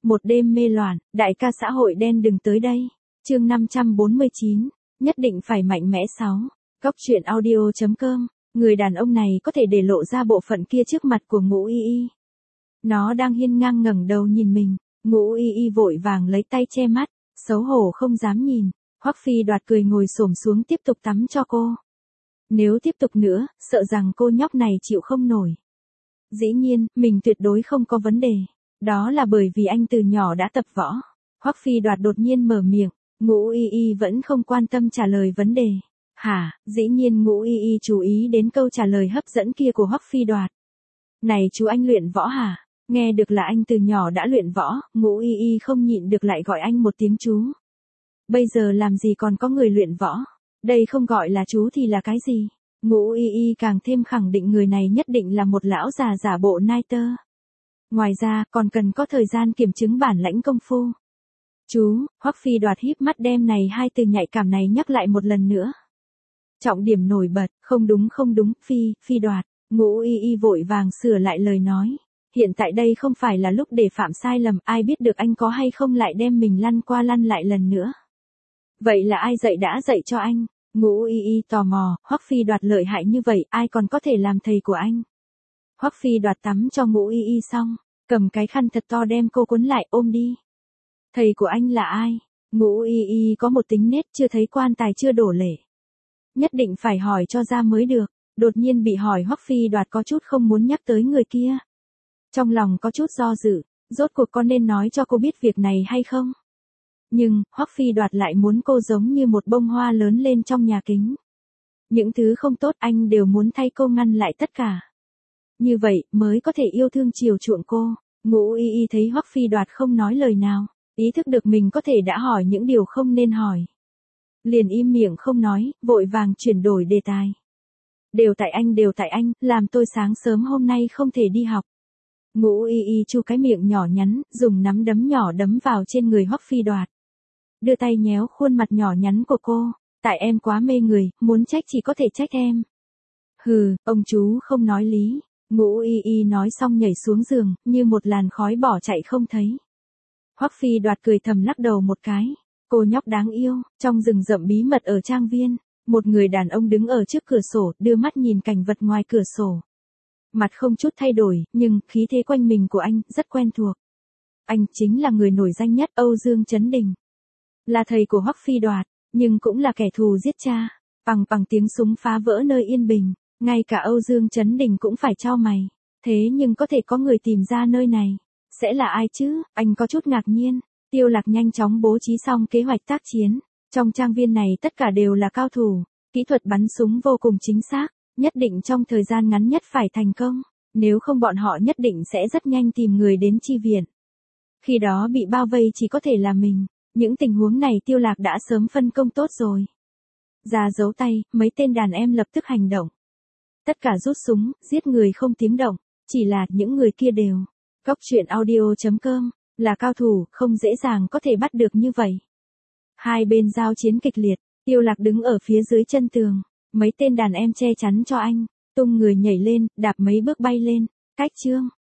Một đêm mê loạn, đại ca xã hội đen đừng tới đây. Chương 549, nhất định phải mạnh mẽ 6. Góc truyện audio.com. Người đàn ông này có thể để lộ ra bộ phận kia trước mặt của Ngũ Y Y. Nó đang hiên ngang ngẩng đầu nhìn mình, Ngũ Y Y vội vàng lấy tay che mắt, xấu hổ không dám nhìn. Hoắc Phi Đoạt cười ngồi xổm xuống tiếp tục tắm cho cô. Nếu tiếp tục nữa, sợ rằng cô nhóc này chịu không nổi. Dĩ nhiên, mình tuyệt đối không có vấn đề. Đó là bởi vì anh từ nhỏ đã tập võ. Hoắc Phi Đoạt đột nhiên mở miệng, Ngũ Y Y vẫn không quan tâm trả lời vấn đề. Hả, dĩ nhiên Ngũ Y Y chú ý đến câu trả lời hấp dẫn kia của Hoắc Phi Đoạt. Này chú anh luyện võ hả? Nghe được là anh từ nhỏ đã luyện võ, Ngũ Y Y không nhịn được lại gọi anh một tiếng chú. Bây giờ làm gì còn có người luyện võ? Đây không gọi là chú thì là cái gì? Ngũ Y Y càng thêm khẳng định người này nhất định là một lão già giả bộ nai tơ. Ngoài ra, còn cần có thời gian kiểm chứng bản lãnh công phu. Chú, Hoắc Phi Đoạt híp mắt đem này hai từ nhạy cảm này nhắc lại một lần nữa. Trọng điểm nổi bật, không đúng, Phi Đoạt. Ngũ Y Y vội vàng sửa lại lời nói. Hiện tại đây không phải là lúc để phạm sai lầm, ai biết được anh có hay không lại đem mình lăn qua lăn lại lần nữa. Vậy là ai đã dạy cho anh? Ngũ Y Y tò mò, Hoắc Phi Đoạt lợi hại như vậy, ai còn có thể làm thầy của anh? Hoắc Phi Đoạt tắm cho Ngũ Y Y xong, cầm cái khăn thật to đem cô cuốn lại ôm đi. Thầy của anh là ai? Ngũ Y Y có một tính nết chưa thấy quan tài chưa đổ lệ. Nhất định phải hỏi cho ra mới được, đột nhiên bị hỏi Hoắc Phi Đoạt có chút không muốn nhắc tới người kia. Trong lòng có chút do dự, rốt cuộc có nên nói cho cô biết việc này hay không? Nhưng, Hoắc Phi Đoạt lại muốn cô giống như một bông hoa lớn lên trong nhà kính. Những thứ không tốt anh đều muốn thay cô ngăn lại tất cả. Như vậy, mới có thể yêu thương chiều chuộng cô. Ngũ Y Y thấy Hoắc Phi Đoạt không nói lời nào, ý thức được mình có thể đã hỏi những điều không nên hỏi. Liền im miệng không nói, vội vàng chuyển đổi đề tài. Đều tại anh, làm tôi sáng sớm hôm nay không thể đi học. Ngũ Y Y chu cái miệng nhỏ nhắn, dùng nắm đấm nhỏ đấm vào trên người Hoắc Phi Đoạt. Đưa tay nhéo khuôn mặt nhỏ nhắn của cô, tại em quá mê người, muốn trách chỉ có thể trách em. Hừ, ông chú không nói lý. Ngũ Y Y nói xong nhảy xuống giường, như một làn khói bỏ chạy không thấy. Hoắc Phi Đoạt cười thầm lắc đầu một cái. Cô nhóc đáng yêu, trong rừng rậm bí mật ở trang viên, một người đàn ông đứng ở trước cửa sổ, đưa mắt nhìn cảnh vật ngoài cửa sổ. Mặt không chút thay đổi, nhưng khí thế quanh mình của anh rất quen thuộc. Anh chính là người nổi danh nhất Âu Dương Chấn Đình. Là thầy của Hoắc Phi Đoạt, nhưng cũng là kẻ thù giết cha. Bằng tiếng súng phá vỡ nơi yên bình, ngay cả Âu Dương Chấn Đình cũng phải chau mày. Thế nhưng có thể có người tìm ra nơi này. Sẽ là ai chứ? Anh có chút ngạc nhiên. Tiêu Lạc nhanh chóng bố trí xong kế hoạch tác chiến. Trong trang viên này tất cả đều là cao thủ. Kỹ thuật bắn súng vô cùng chính xác. Nhất định trong thời gian ngắn nhất phải thành công. Nếu không bọn họ nhất định sẽ rất nhanh tìm người đến chi viện. Khi đó bị bao vây chỉ có thể là mình. Những tình huống này Tiêu Lạc đã sớm phân công tốt rồi. Ra giấu tay, mấy tên đàn em lập tức hành động. Tất cả rút súng, giết người không tiếng động. Chỉ là những người kia đều. Góc truyện audio.com. Là cao thủ, không dễ dàng có thể bắt được như vậy. Hai bên giao chiến kịch liệt. Tiêu Lạc đứng ở phía dưới chân tường. Mấy tên đàn em che chắn cho anh. Tung người nhảy lên, đạp mấy bước bay lên. Cách chương.